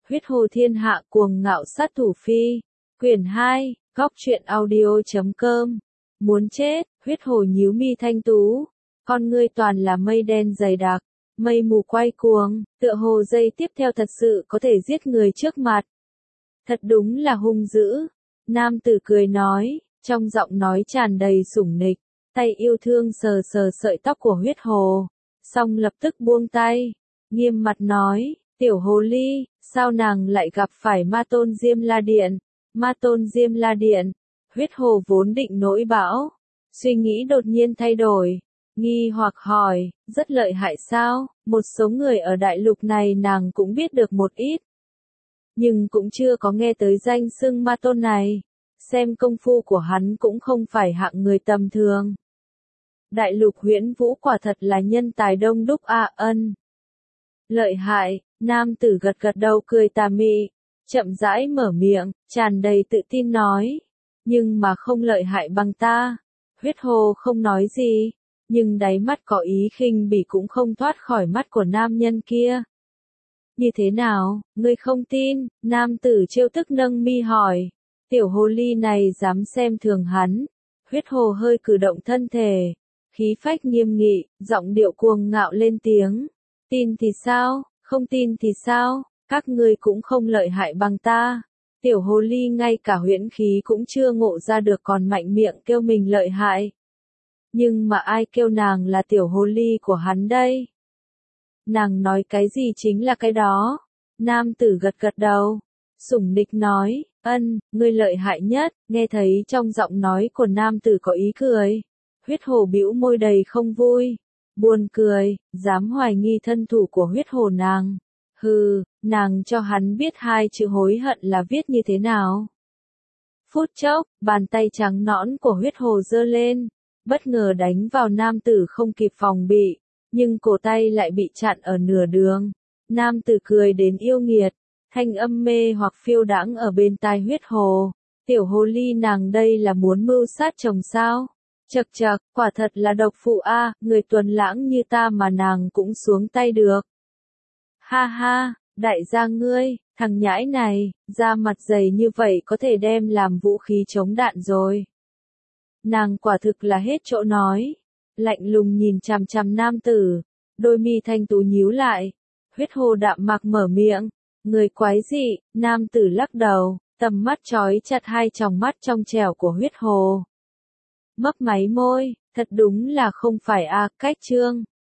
Huyết hồ thiên hạ cuồng ngạo sát thủ phi. Quyển 2, góc truyện audio.com. Muốn chết, huyết hồ nhíu mi thanh tú. Con ngươi toàn là mây đen dày đặc, mây mù quay cuồng, tựa hồ giây tiếp theo thật sự có thể giết người trước mặt. Thật đúng là hung dữ. Nam tử cười nói, trong giọng nói tràn đầy sủng nịch, tay yêu thương sờ sờ sợi tóc của huyết hồ, xong lập tức buông tay, nghiêm mặt nói, tiểu hồ ly, sao nàng lại gặp phải ma tôn Diêm La Điện? Ma tôn Diêm La Điện, huyết hồ vốn định nổi bão, suy nghĩ đột nhiên thay đổi, nghi hoặc hỏi, rất lợi hại sao? Một số người ở đại lục này nàng cũng biết được một ít, nhưng cũng chưa có nghe tới danh xưng ma tôn này, xem công phu của hắn cũng không phải hạng người tầm thường. Đại lục Huyễn Vũ quả thật là nhân tài đông đúc a. Ân. Lợi hại, nam tử gật gật đầu cười tà mị, chậm rãi mở miệng, tràn đầy tự tin nói, nhưng mà không lợi hại bằng ta. Huyết hồ không nói gì, nhưng đáy mắt có ý khinh bỉ cũng không thoát khỏi mắt của nam nhân kia. Như thế nào, ngươi không tin? Nam tử trêu tức nâng mi hỏi. Tiểu hồ ly này dám xem thường hắn. Huyết hồ hơi cử động thân thể, khí phách nghiêm nghị, giọng điệu cuồng ngạo lên tiếng. Tin thì sao, không tin thì sao, các ngươi cũng không lợi hại bằng ta. Tiểu hồ ly ngay cả huyễn khí cũng chưa ngộ ra được còn mạnh miệng kêu mình lợi hại. Nhưng mà ai kêu nàng là tiểu hồ ly của hắn đây? Nàng nói cái gì chính là cái đó. Nam tử gật gật đầu, sủng nịch nói, ân, ngươi lợi hại nhất. Nghe thấy trong giọng nói của nam tử có ý cười, huyết hồ bĩu môi đầy không vui, buồn cười, dám hoài nghi thân thủ của huyết hồ nàng. Hừ, nàng cho hắn biết hai chữ hối hận là viết như thế nào. Phút chốc, bàn tay trắng nõn của huyết hồ giơ lên, bất ngờ đánh vào nam tử không kịp phòng bị, nhưng cổ tay lại bị chặn ở nửa đường. Nam tử cười đến yêu nghiệt, thanh âm mê hoặc phiêu đãng ở bên tai huyết hồ. Tiểu hồ ly nàng đây là muốn mưu sát chồng sao? Chậc chậc, quả thật là độc phụ a, người tuần lãng như ta mà nàng cũng xuống tay được. Ha ha, đại gia ngươi, thằng nhãi này, da mặt dày như vậy có thể đem làm vũ khí chống đạn rồi. Nàng quả thực là hết chỗ nói. Lạnh lùng nhìn chằm chằm nam tử, đôi mi thanh tú nhíu lại. Huyết hồ đạm mạc mở miệng, người quái dị. Nam tử lắc đầu, tầm mắt chói chặt hai tròng mắt trong trẻo của huyết hồ. Mấp máy môi, thật đúng là không phải a. Cách chương